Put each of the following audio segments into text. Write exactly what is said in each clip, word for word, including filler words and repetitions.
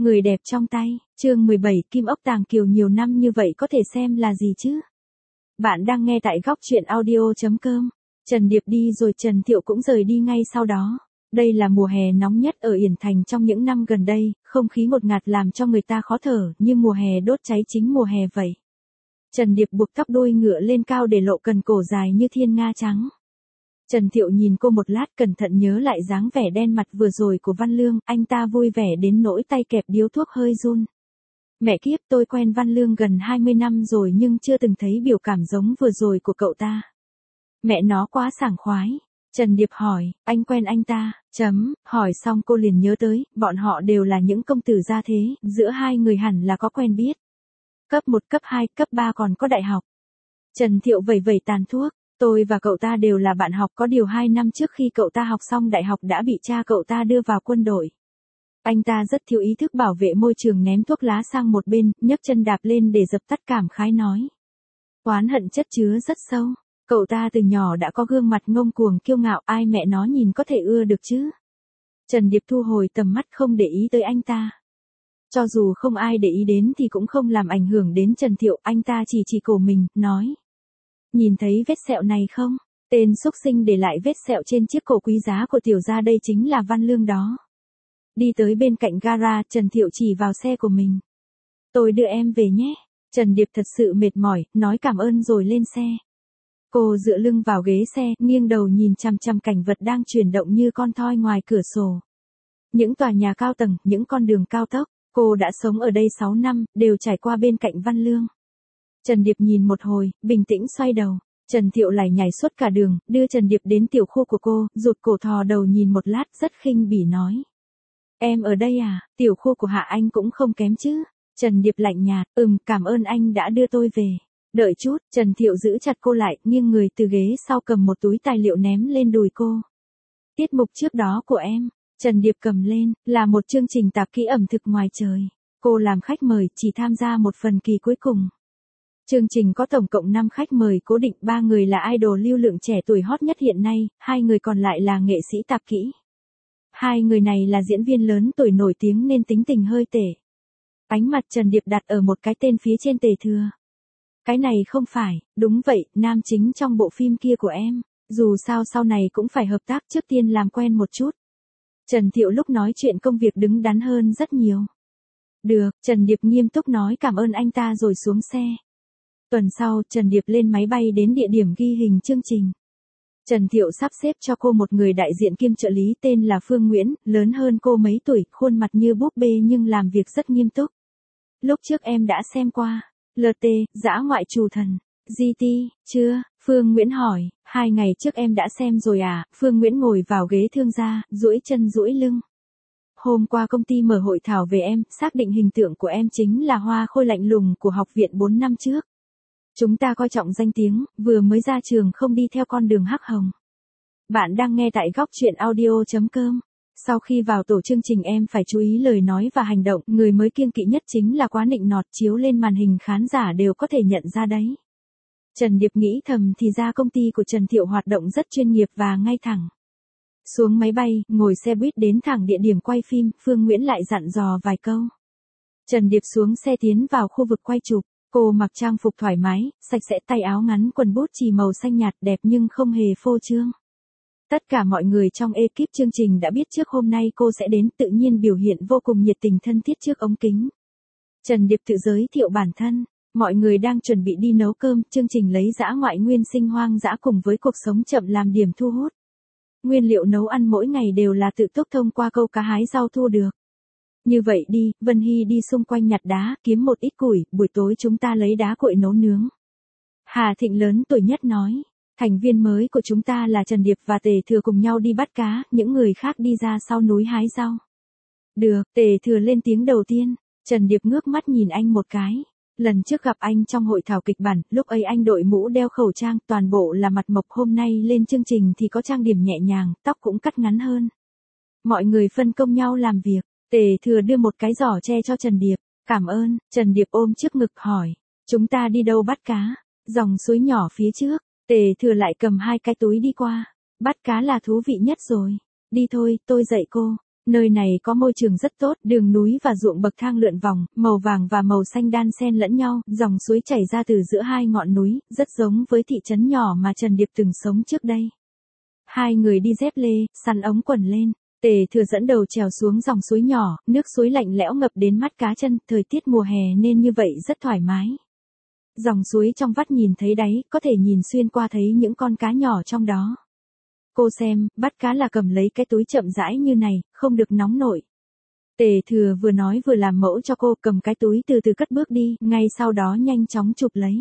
Người đẹp trong tay, chương mười bảy Kim ốc tàng kiều nhiều năm như vậy có thể xem là gì chứ? Bạn đang nghe tại góc truyện audio.com. Trần Điệp đi rồi Trần Thiệu cũng rời đi ngay sau đó. Đây là mùa hè nóng nhất ở Yển Thành trong những năm gần đây, không khí ngột ngạt làm cho người ta khó thở, như mùa hè đốt cháy chính mùa hè vậy. Trần Điệp buộc tóc đuôi ngựa lên cao để lộ cần cổ dài như thiên nga trắng. Trần Thiệu nhìn cô một lát cẩn thận nhớ lại dáng vẻ đen mặt vừa rồi của Văn Lương, anh ta vui vẻ đến nỗi tay kẹp điếu thuốc hơi run. Mẹ kiếp, tôi quen Văn Lương gần hai mươi năm rồi nhưng chưa từng thấy biểu cảm giống vừa rồi của cậu ta. Mẹ nó quá sảng khoái. Trần Điệp hỏi, anh quen anh ta, chấm, hỏi xong cô liền nhớ tới, bọn họ đều là những công tử gia thế, giữa hai người hẳn là có quen biết. Cấp một, cấp hai, cấp ba còn có đại học. Trần Thiệu vẩy vẩy tàn thuốc. Tôi và cậu ta đều là bạn học, có điều hai năm trước khi cậu ta học xong đại học đã bị cha cậu ta đưa vào quân đội. Anh ta rất thiếu ý thức bảo vệ môi trường, ném thuốc lá sang một bên, nhấc chân đạp lên để dập tắt, cảm khái nói. Oán hận chất chứa rất sâu. Cậu ta từ nhỏ đã có gương mặt ngông cuồng kiêu ngạo, ai mẹ nó nhìn có thể ưa được chứ. Trần Điệp thu hồi tầm mắt không để ý tới anh ta. Cho dù không ai để ý đến thì cũng không làm ảnh hưởng đến Trần Thiệu, anh ta chỉ chỉ cổ mình, nói. Nhìn thấy vết sẹo này không? Tên xúc sinh để lại vết sẹo trên chiếc cổ quý giá của tiểu gia đây chính là Văn Lương đó. Đi tới bên cạnh gara, Trần Thiệu chỉ vào xe của mình. Tôi đưa em về nhé. Trần Điệp thật sự mệt mỏi, nói cảm ơn rồi lên xe. Cô dựa lưng vào ghế xe, nghiêng đầu nhìn chằm chằm cảnh vật đang chuyển động như con thoi ngoài cửa sổ. Những tòa nhà cao tầng, những con đường cao tốc, cô đã sống ở đây sáu năm, đều trải qua bên cạnh Văn Lương. Trần Điệp nhìn một hồi, bình tĩnh xoay đầu. Trần Thiệu lải nhải suốt cả đường, đưa Trần Điệp đến tiểu khu của cô, rụt cổ thò đầu nhìn một lát rất khinh bỉ nói. Em ở đây à, tiểu khu của Hạ Anh cũng không kém chứ. Trần Điệp lạnh nhạt, ừm, cảm ơn anh đã đưa tôi về. Đợi chút, Trần Thiệu giữ chặt cô lại, nghiêng người từ ghế sau cầm một túi tài liệu ném lên đùi cô. Tiết mục trước đó của em, Trần Điệp cầm lên, là một chương trình tạp kỹ ẩm thực ngoài trời. Cô làm khách mời, chỉ tham gia một phần kỳ cuối cùng. Chương trình có tổng cộng năm khách mời cố định, ba người là idol lưu lượng trẻ tuổi hot nhất hiện nay, hai người còn lại là nghệ sĩ tạp kỹ. Hai người này là diễn viên lớn tuổi nổi tiếng nên tính tình hơi tệ. Ánh mặt Trần Điệp đặt ở một cái tên phía trên Tề Thừa. Cái này không phải, đúng vậy, nam chính trong bộ phim kia của em. Dù sao sau này cũng phải hợp tác, trước tiên làm quen một chút. Trần Thiệu lúc nói chuyện công việc đứng đắn hơn rất nhiều. Được, Trần Điệp nghiêm túc nói cảm ơn anh ta rồi xuống xe. Tuần sau, Trần Điệp lên máy bay đến địa điểm ghi hình chương trình. Trần Thiệu sắp xếp cho cô một người đại diện kiêm trợ lý tên là Phương Nguyễn, lớn hơn cô mấy tuổi, khuôn mặt như búp bê nhưng làm việc rất nghiêm túc. Lúc trước em đã xem qua. lờ tê, Dã Ngoại Trù Thần. giê tê, chưa? Phương Nguyễn hỏi, hai ngày trước em đã xem rồi à? Phương Nguyễn ngồi vào ghế thương gia, duỗi chân duỗi lưng. Hôm qua công ty mở hội thảo về em, xác định hình tượng của em chính là hoa khôi lạnh lùng của học viện bốn năm trước. Chúng ta coi trọng danh tiếng, vừa mới ra trường không đi theo con đường hắc hồng. Bạn đang nghe tại góc truyện audio.com. Sau khi vào tổ chương trình em phải chú ý lời nói và hành động, người mới kiêng kỵ nhất chính là quá nịnh nọt, chiếu lên màn hình khán giả đều có thể nhận ra đấy. Trần Điệp nghĩ thầm thì ra công ty của Trần Thiệu hoạt động rất chuyên nghiệp và ngay thẳng. Xuống máy bay, ngồi xe buýt đến thẳng địa điểm quay phim, Phương Nguyễn lại dặn dò vài câu. Trần Điệp xuống xe tiến vào khu vực quay chụp. Cô mặc trang phục thoải mái, sạch sẽ, tay áo ngắn quần bút chì màu xanh nhạt đẹp nhưng không hề phô trương. Tất cả mọi người trong ekip chương trình đã biết trước hôm nay cô sẽ đến, tự nhiên biểu hiện vô cùng nhiệt tình thân thiết trước ống kính. Trần Điệp tự giới thiệu bản thân, mọi người đang chuẩn bị đi nấu cơm, chương trình lấy dã ngoại nguyên sinh hoang dã cùng với cuộc sống chậm làm điểm thu hút. Nguyên liệu nấu ăn mỗi ngày đều là tự túc thông qua câu cá hái rau thu được. Như vậy đi, Vân Hy đi xung quanh nhặt đá, kiếm một ít củi, buổi tối chúng ta lấy đá cội nấu nướng. Hà Thịnh lớn tuổi nhất nói, thành viên mới của chúng ta là Trần Điệp và Tề Thừa cùng nhau đi bắt cá, những người khác đi ra sau núi hái rau. Được, Tề Thừa lên tiếng đầu tiên, Trần Điệp ngước mắt nhìn anh một cái. Lần trước gặp anh trong hội thảo kịch bản, lúc ấy anh đội mũ đeo khẩu trang, toàn bộ là mặt mộc, hôm nay lên chương trình thì có trang điểm nhẹ nhàng, tóc cũng cắt ngắn hơn. Mọi người phân công nhau làm việc. Tề Thừa đưa một cái giỏ tre cho Trần Điệp. Cảm ơn. Trần Điệp ôm trước ngực hỏi. Chúng ta đi đâu bắt cá? Dòng suối nhỏ phía trước. Tề Thừa lại cầm hai cái túi đi qua. Bắt cá là thú vị nhất rồi. Đi thôi, tôi dạy cô. Nơi này có môi trường rất tốt, đường núi và ruộng bậc thang lượn vòng, màu vàng và màu xanh đan xen lẫn nhau, dòng suối chảy ra từ giữa hai ngọn núi, rất giống với thị trấn nhỏ mà Trần Điệp từng sống trước đây. Hai người đi dép lê, sắn ống quần lên. Tề Thừa dẫn đầu trèo xuống dòng suối nhỏ, nước suối lạnh lẽo ngập đến mắt cá chân, thời tiết mùa hè nên như vậy rất thoải mái. Dòng suối trong vắt nhìn thấy đáy, có thể nhìn xuyên qua thấy những con cá nhỏ trong đó. Cô xem, bắt cá là cầm lấy cái túi chậm rãi như này, không được nóng nổi. Tề Thừa vừa nói vừa làm mẫu cho cô, cầm cái túi từ từ cất bước đi, ngay sau đó nhanh chóng chụp lấy.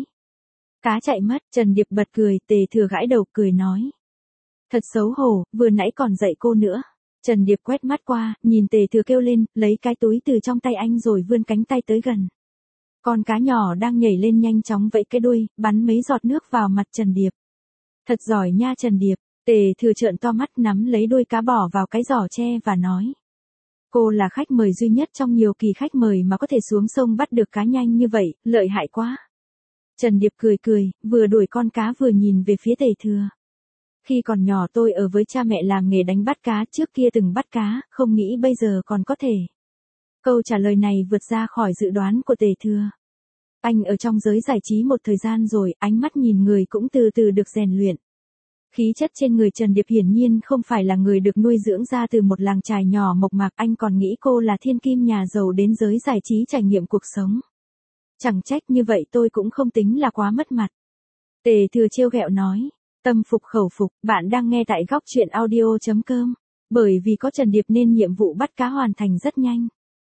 Cá chạy mất, Trần Điệp bật cười, Tề Thừa gãi đầu cười nói. Thật xấu hổ, vừa nãy còn dạy cô nữa. Trần Điệp quét mắt qua, nhìn Tề Thừa kêu lên, lấy cái túi từ trong tay anh rồi vươn cánh tay tới gần. Con cá nhỏ đang nhảy lên nhanh chóng vẫy cái đuôi, bắn mấy giọt nước vào mặt Trần Điệp. Thật giỏi nha Trần Điệp. Tề Thừa trợn to mắt nắm lấy đuôi cá bỏ vào cái giỏ tre và nói. Cô là khách mời duy nhất trong nhiều kỳ khách mời mà có thể xuống sông bắt được cá nhanh như vậy, lợi hại quá. Trần Điệp cười cười, vừa đuổi con cá vừa nhìn về phía Tề Thừa. Khi còn nhỏ tôi ở với cha mẹ làm nghề đánh bắt cá, trước kia từng bắt cá, không nghĩ bây giờ còn có thể. Câu trả lời này vượt ra khỏi dự đoán của Tề Thừa. Anh ở trong giới giải trí một thời gian rồi, ánh mắt nhìn người cũng từ từ được rèn luyện. Khí chất trên người Trần Điệp hiển nhiên không phải là người được nuôi dưỡng ra từ một làng chài nhỏ mộc mạc, anh còn nghĩ cô là thiên kim nhà giàu đến giới giải trí trải nghiệm cuộc sống. Chẳng trách như vậy tôi cũng không tính là quá mất mặt. Tề Thừa trêu ghẹo nói, tâm phục khẩu phục, bạn đang nghe tại góc truyện audio chấm com. Bởi vì có Trần Điệp nên nhiệm vụ bắt cá hoàn thành rất nhanh.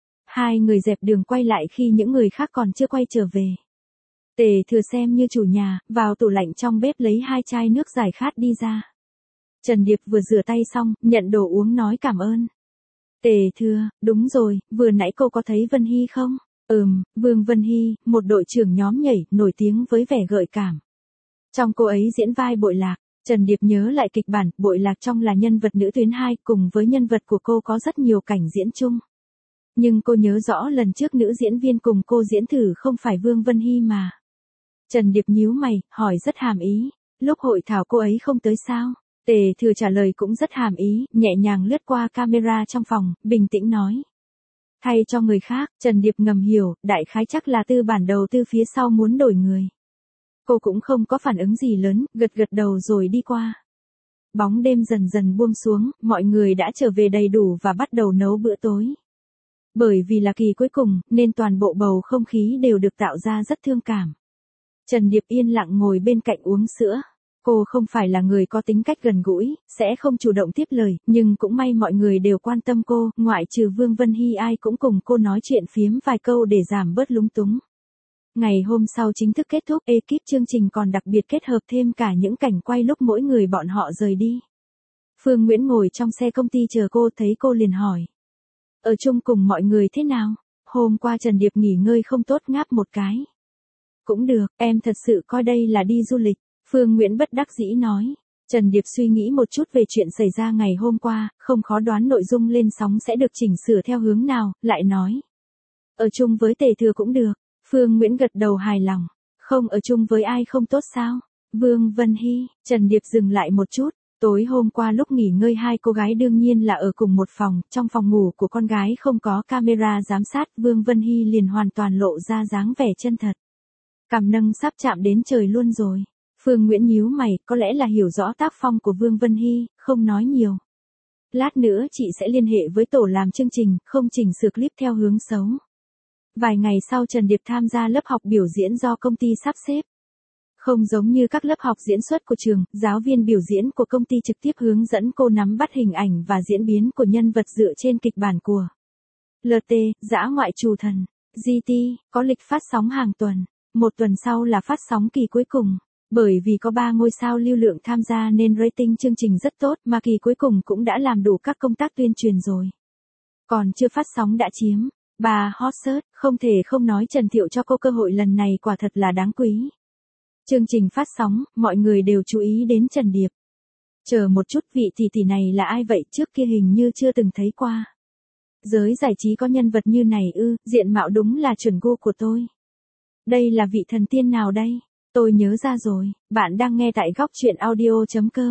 Hai người dẹp đường quay lại khi những người khác còn chưa quay trở về. Tề Thừa xem như chủ nhà, vào tủ lạnh trong bếp lấy hai chai nước giải khát đi ra. Trần Điệp vừa rửa tay xong, nhận đồ uống nói cảm ơn. Tề Thừa, đúng rồi, vừa nãy cô có thấy Vân Hy không? Ừm, Vương Vân Hy, một đội trưởng nhóm nhảy, nổi tiếng với vẻ gợi cảm. Trong cô ấy diễn vai Bội Lạc, Trần Điệp nhớ lại kịch bản, Bội Lạc trong là nhân vật nữ tuyến hai, cùng với nhân vật của cô có rất nhiều cảnh diễn chung. Nhưng cô nhớ rõ lần trước nữ diễn viên cùng cô diễn thử không phải Vương Vân Hy mà. Trần Điệp nhíu mày, hỏi rất hàm ý, lúc hội thảo cô ấy không tới sao? Tề Thừa trả lời cũng rất hàm ý, nhẹ nhàng lướt qua camera trong phòng, bình tĩnh nói. Thay cho người khác, Trần Điệp ngầm hiểu, đại khái chắc là tư bản đầu tư phía sau muốn đổi người. Cô cũng không có phản ứng gì lớn, gật gật đầu rồi đi qua. Bóng đêm dần dần buông xuống, mọi người đã trở về đầy đủ và bắt đầu nấu bữa tối. Bởi vì là kỳ cuối cùng, nên toàn bộ bầu không khí đều được tạo ra rất thương cảm. Trần Điệp yên lặng ngồi bên cạnh uống sữa. Cô không phải là người có tính cách gần gũi, sẽ không chủ động tiếp lời, nhưng cũng may mọi người đều quan tâm cô, ngoại trừ Vương Vân Hy ai cũng cùng cô nói chuyện phiếm vài câu để giảm bớt lúng túng. Ngày hôm sau chính thức kết thúc, ekip chương trình còn đặc biệt kết hợp thêm cả những cảnh quay lúc mỗi người bọn họ rời đi. Phương Nguyễn ngồi trong xe công ty chờ cô, thấy cô liền hỏi. Ở chung cùng mọi người thế nào? Hôm qua Trần Điệp nghỉ ngơi không tốt, ngáp một cái. Cũng được, em thật sự coi đây là đi du lịch. Phương Nguyễn bất đắc dĩ nói. Trần Điệp suy nghĩ một chút về chuyện xảy ra ngày hôm qua, không khó đoán nội dung lên sóng sẽ được chỉnh sửa theo hướng nào, lại nói. Ở chung với Tề Thừa cũng được. Phương Nguyễn gật đầu hài lòng. Không ở chung với ai không tốt sao? Vương Vân Hy, Trần Điệp dừng lại một chút. Tối hôm qua lúc nghỉ ngơi hai cô gái đương nhiên là ở cùng một phòng, trong phòng ngủ của con gái không có camera giám sát, Vương Vân Hy liền hoàn toàn lộ ra dáng vẻ chân thật. Cằm nâng sắp chạm đến trời luôn rồi. Phương Nguyễn nhíu mày, có lẽ là hiểu rõ tác phong của Vương Vân Hy, không nói nhiều. Lát nữa chị sẽ liên hệ với tổ làm chương trình, không chỉnh sửa clip theo hướng xấu. Vài ngày sau Trần Điệp tham gia lớp học biểu diễn do công ty sắp xếp. Không giống như các lớp học diễn xuất của trường, giáo viên biểu diễn của công ty trực tiếp hướng dẫn cô nắm bắt hình ảnh và diễn biến của nhân vật dựa trên kịch bản của lờ tê, Dã Ngoại Trù Thần. giê tê, có lịch phát sóng hàng tuần. Một tuần sau là phát sóng kỳ cuối cùng. Bởi vì có ba ngôi sao lưu lượng tham gia nên rating chương trình rất tốt, mà kỳ cuối cùng cũng đã làm đủ các công tác tuyên truyền rồi. Còn chưa phát sóng đã chiếm ba hot search, không thể không nói Trần Thiệu cho cô cơ hội lần này quả thật là đáng quý. Chương trình phát sóng, mọi người đều chú ý đến Trần Điệp. Chờ một chút, vị tỷ tỷ này là ai vậy, trước kia hình như chưa từng thấy qua. Giới giải trí có nhân vật như này ư, diện mạo đúng là chuẩn gu của tôi. Đây là vị thần tiên nào đây? Tôi nhớ ra rồi, bạn đang nghe tại góc truyện audio chấm com.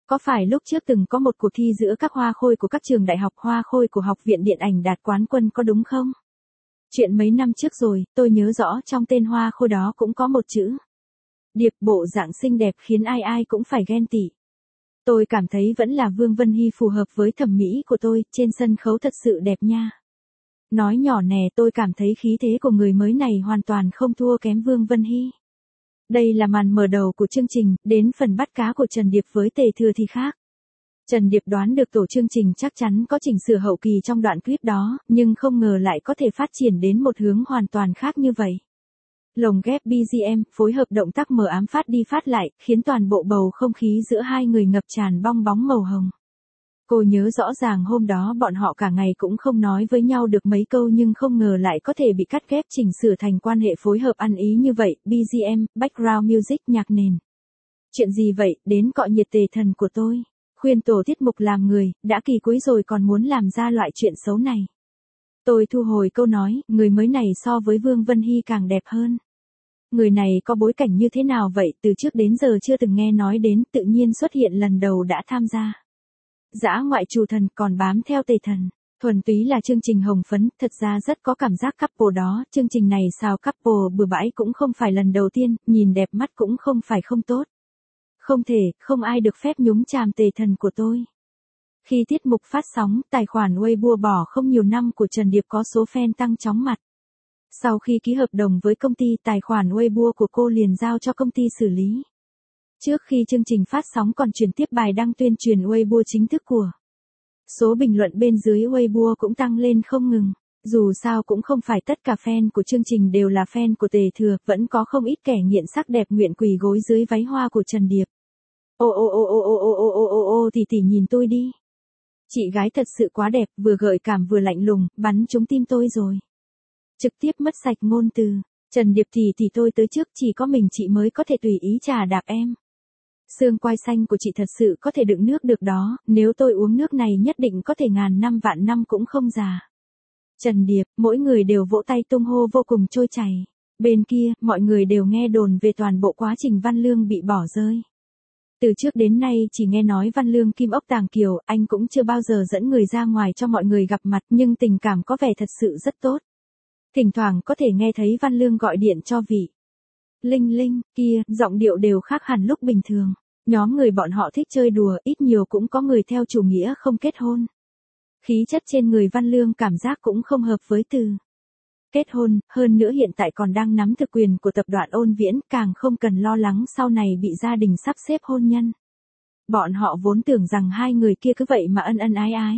Có phải lúc trước từng có một cuộc thi giữa các hoa khôi của các trường đại học, hoa khôi của Học viện Điện ảnh đạt quán quân có đúng không? Chuyện mấy năm trước rồi, tôi nhớ rõ trong tên hoa khôi đó cũng có một chữ Điệp, bộ dạng xinh đẹp khiến ai ai cũng phải ghen tị. Tôi cảm thấy vẫn là Vương Vân Hy phù hợp với thẩm mỹ của tôi, trên sân khấu thật sự đẹp nha. Nói nhỏ nè, tôi cảm thấy khí thế của người mới này hoàn toàn không thua kém Vương Vân Hy. Đây là màn mở đầu của chương trình, đến phần bắt cá của Trần Điệp với Tề Thừa thì khác. Trần Điệp đoán được tổ chương trình chắc chắn có chỉnh sửa hậu kỳ trong đoạn clip đó, nhưng không ngờ lại có thể phát triển đến một hướng hoàn toàn khác như vậy. Lồng ghép bê giê em, phối hợp động tác mờ ám phát đi phát lại, khiến toàn bộ bầu không khí giữa hai người ngập tràn bong bóng màu hồng. Cô nhớ rõ ràng hôm đó bọn họ cả ngày cũng không nói với nhau được mấy câu nhưng không ngờ lại có thể bị cắt ghép chỉnh sửa thành quan hệ phối hợp ăn ý như vậy, bê giê em, background music, nhạc nền. Chuyện gì vậy, đến cọ nhiệt Tề thần của tôi. Khuyên tổ tiết mục làm người, đã kỳ cuối rồi còn muốn làm ra loại chuyện xấu này. Tôi thu hồi câu nói, người mới này so với Vương Vân Hy càng đẹp hơn. Người này có bối cảnh như thế nào vậy, từ trước đến giờ chưa từng nghe nói đến, tự nhiên xuất hiện lần đầu đã tham gia. Dã ngoại trù thần còn bám theo Tề thần. Thuần túy là chương trình hồng phấn, thật ra rất có cảm giác couple đó, chương trình này sao couple bừa bãi cũng không phải lần đầu tiên, nhìn đẹp mắt cũng không phải không tốt. Không thể, không ai được phép nhúng chàm Tề thần của tôi. Khi tiết mục phát sóng, tài khoản Weibo bỏ không nhiều năm của Trần Điệp có số fan tăng chóng mặt. Sau khi ký hợp đồng với công ty, tài khoản Weibo của cô liền giao cho công ty xử lý. Trước khi chương trình phát sóng còn chuyển tiếp bài đăng tuyên truyền Weibo chính thức của. Số bình luận bên dưới Weibo cũng tăng lên không ngừng. Dù sao cũng không phải tất cả fan của chương trình đều là fan của Tề Thừa, vẫn có không ít kẻ nghiện sắc đẹp nguyện quỳ gối dưới váy hoa của Trần Điệp. Ô ô ô ô ô ô ô ô ô ô thì tỷ nhìn tôi đi. Chị gái thật sự quá đẹp, vừa gợi cảm vừa lạnh lùng, bắn trúng tim tôi rồi. Trực tiếp mất sạch ngôn từ. Trần Điệp thì thì tôi tới trước, chỉ có mình chị mới có thể tùy ý trà đạp em. Xương quai xanh của chị thật sự có thể đựng nước được đó, nếu tôi uống nước này nhất định có thể ngàn năm vạn năm cũng không già. Trần Điệp, mỗi người đều vỗ tay tung hô vô cùng trôi chảy. Bên kia, mọi người đều nghe đồn về toàn bộ quá trình Văn Lương bị bỏ rơi. Từ trước đến nay chỉ nghe nói Văn Lương Kim Ốc Tàng Kiều, anh cũng chưa bao giờ dẫn người ra ngoài cho mọi người gặp mặt, nhưng tình cảm có vẻ thật sự rất tốt. Thỉnh thoảng có thể nghe thấy Văn Lương gọi điện cho vị Linh Linh kia, giọng điệu đều khác hẳn lúc bình thường. Nhóm người bọn họ thích chơi đùa, ít nhiều cũng có người theo chủ nghĩa không kết hôn. Khí chất trên người Văn Lương cảm giác cũng không hợp với từ kết hôn, hơn nữa hiện tại còn đang nắm thực quyền của tập đoàn Ôn Viễn, càng không cần lo lắng sau này bị gia đình sắp xếp hôn nhân. Bọn họ vốn tưởng rằng hai người kia cứ vậy mà ân ân ái ái.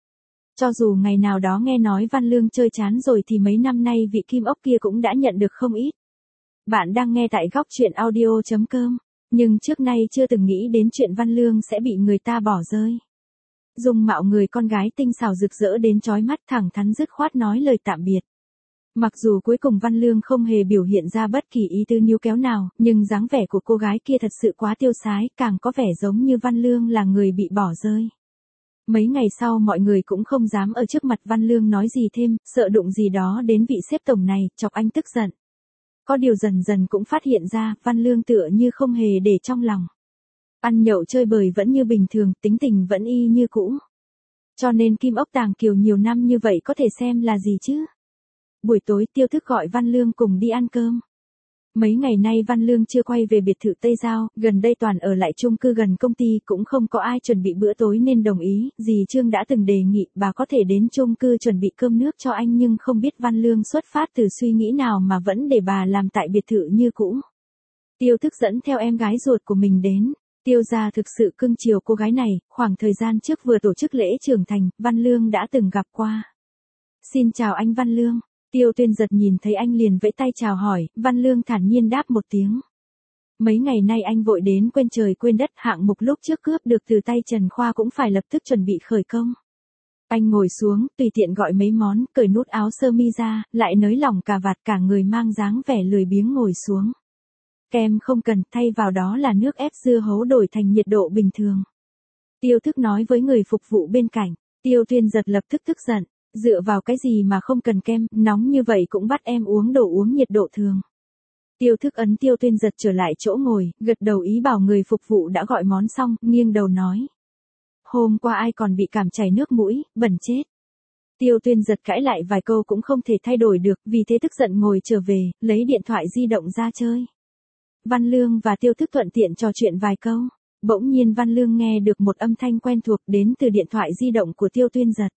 Cho dù ngày nào đó nghe nói Văn Lương chơi chán rồi thì mấy năm nay vị Kim Ốc kia cũng đã nhận được không ít. Bạn đang nghe tại góc truyện audio chấm com, nhưng trước nay chưa từng nghĩ đến chuyện Văn Lương sẽ bị người ta bỏ rơi. Dung mạo người con gái tinh xảo rực rỡ đến chói mắt, thẳng thắn dứt khoát nói lời tạm biệt. Mặc dù cuối cùng Văn Lương không hề biểu hiện ra bất kỳ ý tứ níu kéo nào, nhưng dáng vẻ của cô gái kia thật sự quá tiêu sái, càng có vẻ giống như Văn Lương là người bị bỏ rơi. Mấy ngày sau mọi người cũng không dám ở trước mặt Văn Lương nói gì thêm, sợ đụng gì đó đến vị sếp tổng này, chọc anh tức giận. Có điều dần dần cũng phát hiện ra, Văn Lương tựa như không hề để trong lòng. Ăn nhậu chơi bời vẫn như bình thường, tính tình vẫn y như cũ. Cho nên Kim Ốc Tàng Kiều nhiều năm như vậy có thể xem là gì chứ? Buổi tối Tiêu Thức gọi Văn Lương cùng đi ăn cơm. Mấy ngày nay Văn Lương chưa quay về biệt thự Tây Giao, gần đây toàn ở lại chung cư gần công ty, cũng không có ai chuẩn bị bữa tối nên đồng ý, dì Trương đã từng đề nghị bà có thể đến chung cư chuẩn bị cơm nước cho anh, nhưng không biết Văn Lương xuất phát từ suy nghĩ nào mà vẫn để bà làm tại biệt thự như cũ. Tiêu Thức dẫn theo em gái ruột của mình đến. Tiêu gia thực sự cưng chiều cô gái này, khoảng thời gian trước vừa tổ chức lễ trưởng thành, Văn Lương đã từng gặp qua. Xin chào anh Văn Lương. Tiêu Tuyên Giật nhìn thấy anh liền vẫy tay chào hỏi, Văn Lương thản nhiên đáp một tiếng. Mấy ngày nay anh vội đến quên trời quên đất, hạng mục lúc trước cướp được từ tay Trần Khoa cũng phải lập tức chuẩn bị khởi công. Anh ngồi xuống, tùy tiện gọi mấy món, cởi nút áo sơ mi ra, lại nới lỏng cà vạt, cả người mang dáng vẻ lười biếng ngồi xuống. Kem không cần, thay vào đó là nước ép dưa hấu đổi thành nhiệt độ bình thường. Tiêu Thức nói với người phục vụ bên cạnh. Tiêu Tuyên Giật lập tức tức giận. Dựa vào cái gì mà không cần kem, nóng như vậy cũng bắt em uống đồ uống nhiệt độ thường. Tiêu Thức ấn Tiêu Tuyên Giật trở lại chỗ ngồi, gật đầu ý bảo người phục vụ đã gọi món xong, nghiêng đầu nói. Hôm qua ai còn bị cảm chảy nước mũi, bẩn chết. Tiêu Tuyên Giật cãi lại vài câu cũng không thể thay đổi được, vì thế tức giận ngồi trở về, lấy điện thoại di động ra chơi. Văn Lương và Tiêu Thức thuận tiện trò chuyện vài câu. Bỗng nhiên Văn Lương nghe được một âm thanh quen thuộc đến từ điện thoại di động của Tiêu Tuyên Giật.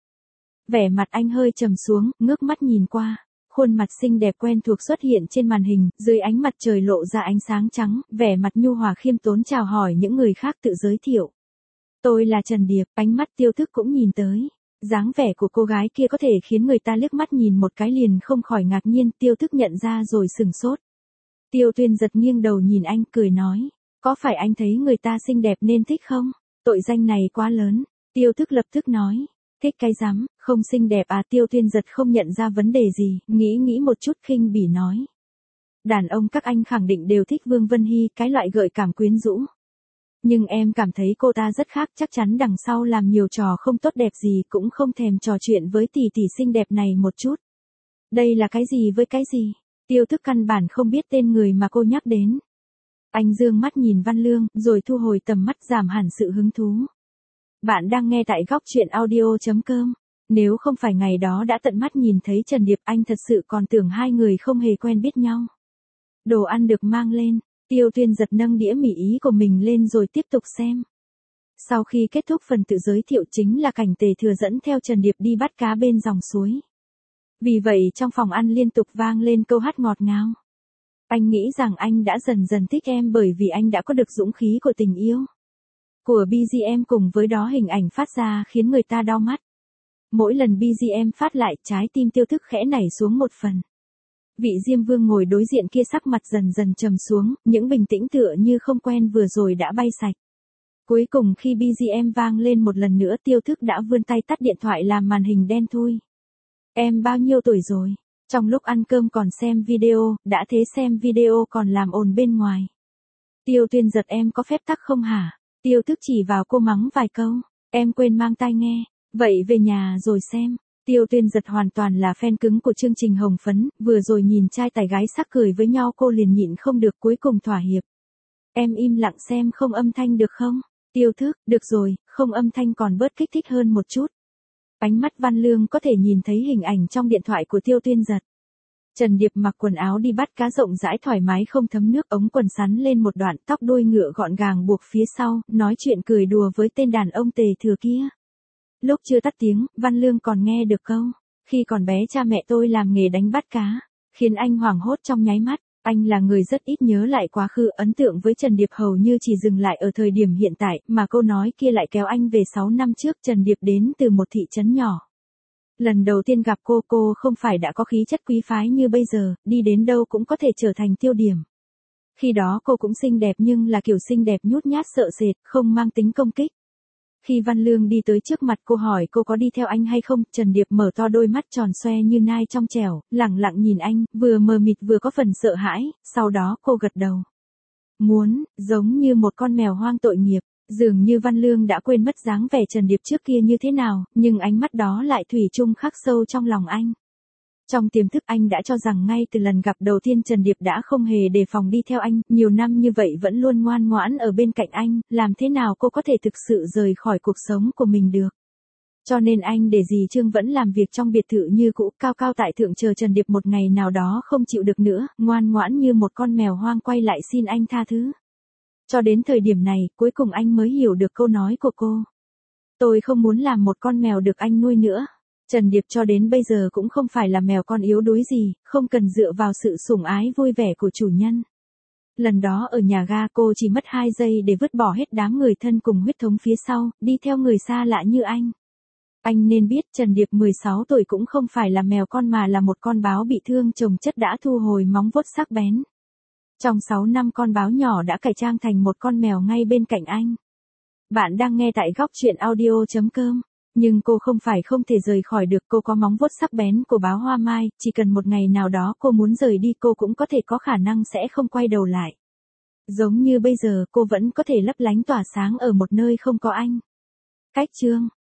Vẻ mặt anh hơi trầm xuống, ngước mắt nhìn qua. Khuôn mặt xinh đẹp quen thuộc xuất hiện trên màn hình, dưới ánh mặt trời lộ ra ánh sáng trắng, vẻ mặt nhu hòa khiêm tốn chào hỏi những người khác tự giới thiệu. Tôi là Trần Điệp, ánh mắt Tiêu Thức cũng nhìn tới. Dáng vẻ của cô gái kia có thể khiến người ta liếc mắt nhìn một cái liền không khỏi ngạc nhiên, Tiêu Thức nhận ra rồi sừng sốt. Tiêu Tuyên Giật nghiêng đầu nhìn anh, cười nói, có phải anh thấy người ta xinh đẹp nên thích không? Tội danh này quá lớn. Tiêu Thức lập tức nói, thích cái rắm, không xinh đẹp à? Tiêu Tuyên Giật không nhận ra vấn đề gì, nghĩ nghĩ một chút khinh bỉ nói. Đàn ông các anh khẳng định đều thích Vương Vân Hy, cái loại gợi cảm quyến rũ. Nhưng em cảm thấy cô ta rất khác, chắc chắn đằng sau làm nhiều trò không tốt đẹp gì cũng không thèm trò chuyện với tỷ tỷ xinh đẹp này một chút. Đây là cái gì với cái gì? Tiêu Thức căn bản không biết tên người mà cô nhắc đến. Anh dương mắt nhìn Văn Lương, rồi thu hồi tầm mắt giảm hẳn sự hứng thú. Bạn đang nghe tại góc truyện audio chấm com. Nếu không phải ngày đó đã tận mắt nhìn thấy Trần Điệp, anh thật sự còn tưởng hai người không hề quen biết nhau. Đồ ăn được mang lên, Tiêu Tuyên Giật nâng đĩa mì ý của mình lên rồi tiếp tục xem. Sau khi kết thúc phần tự giới thiệu chính là cảnh Tề Thừa dẫn theo Trần Điệp đi bắt cá bên dòng suối. Vì vậy trong phòng ăn liên tục vang lên câu hát ngọt ngào. Anh nghĩ rằng anh đã dần dần thích em bởi vì anh đã có được dũng khí của tình yêu. Của bê giê em cùng với đó hình ảnh phát ra khiến người ta đau mắt. Mỗi lần bê giê em phát lại, trái tim Tiêu Thức khẽ nảy xuống một phần. Vị Diêm Vương ngồi đối diện kia sắc mặt dần dần trầm xuống, những bình tĩnh tựa như không quen vừa rồi đã bay sạch. Cuối cùng khi bê giê em vang lên một lần nữa, Tiêu Thức đã vươn tay tắt điện thoại làm màn hình đen thui. Em bao nhiêu tuổi rồi? Trong lúc ăn cơm còn xem video, đã thế xem video còn làm ồn bên ngoài. Tiêu Tuyên Giật em có phép tắc không hả? Tiêu Thức chỉ vào cô mắng vài câu. Em quên mang tai nghe. Vậy về nhà rồi xem. Tiêu Tuyên Giật hoàn toàn là fan cứng của chương trình Hồng Phấn, vừa rồi nhìn trai tài gái sắc cười với nhau cô liền nhịn không được cuối cùng thỏa hiệp. Em im lặng xem không âm thanh được không? Tiêu Thức, được rồi, không âm thanh còn bớt kích thích hơn một chút. Ánh mắt Văn Lương có thể nhìn thấy hình ảnh trong điện thoại của Tiêu Tuyên Giật. Trần Điệp mặc quần áo đi bắt cá rộng rãi thoải mái không thấm nước, ống quần sắn lên một đoạn, tóc đuôi ngựa gọn gàng buộc phía sau, nói chuyện cười đùa với tên đàn ông Tề Thừa kia. Lúc chưa tắt tiếng, Văn Lương còn nghe được câu, khi còn bé cha mẹ tôi làm nghề đánh bắt cá, khiến anh hoảng hốt trong nháy mắt. Anh là người rất ít nhớ lại quá khứ, ấn tượng với Trần Điệp hầu như chỉ dừng lại ở thời điểm hiện tại, mà câu nói kia lại kéo anh về sáu năm trước. Trần Điệp đến từ một thị trấn nhỏ. Lần đầu tiên gặp cô, cô không phải đã có khí chất quý phái như bây giờ, đi đến đâu cũng có thể trở thành tiêu điểm. Khi đó cô cũng xinh đẹp nhưng là kiểu xinh đẹp nhút nhát sợ sệt, không mang tính công kích. Khi Văn Lương đi tới trước mặt cô hỏi cô có đi theo anh hay không, Trần Điệp mở to đôi mắt tròn xoe như nai trong trẻo, lẳng lặng nhìn anh, vừa mờ mịt vừa có phần sợ hãi, sau đó cô gật đầu. Muốn, giống như một con mèo hoang tội nghiệp, dường như Văn Lương đã quên mất dáng vẻ Trần Điệp trước kia như thế nào, nhưng ánh mắt đó lại thủy chung khắc sâu trong lòng anh. Trong tiềm thức anh đã cho rằng ngay từ lần gặp đầu tiên Trần Điệp đã không hề đề phòng đi theo anh, nhiều năm như vậy vẫn luôn ngoan ngoãn ở bên cạnh anh, làm thế nào cô có thể thực sự rời khỏi cuộc sống của mình được. Cho nên anh để dì Trương vẫn làm việc trong biệt thự như cũ, cao cao tại thượng chờ Trần Điệp một ngày nào đó không chịu được nữa, ngoan ngoãn như một con mèo hoang quay lại xin anh tha thứ. Cho đến thời điểm này, cuối cùng anh mới hiểu được câu nói của cô. Tôi không muốn làm một con mèo được anh nuôi nữa. Trần Điệp cho đến bây giờ cũng không phải là mèo con yếu đuối gì, không cần dựa vào sự sủng ái vui vẻ của chủ nhân. Lần đó ở nhà ga cô chỉ mất hai giây để vứt bỏ hết đám người thân cùng huyết thống phía sau, đi theo người xa lạ như anh. Anh nên biết Trần Điệp mười sáu tuổi cũng không phải là mèo con mà là một con báo bị thương chồng chất đã thu hồi móng vuốt sắc bén. Trong sáu năm con báo nhỏ đã cải trang thành một con mèo ngay bên cạnh anh. Bạn đang nghe tại góc truyện audio chấm com. Nhưng cô không phải không thể rời khỏi được, cô có móng vuốt sắc bén của báo Hoa Mai, chỉ cần một ngày nào đó cô muốn rời đi cô cũng có thể có khả năng sẽ không quay đầu lại. Giống như bây giờ cô vẫn có thể lấp lánh tỏa sáng ở một nơi không có anh. Cách chương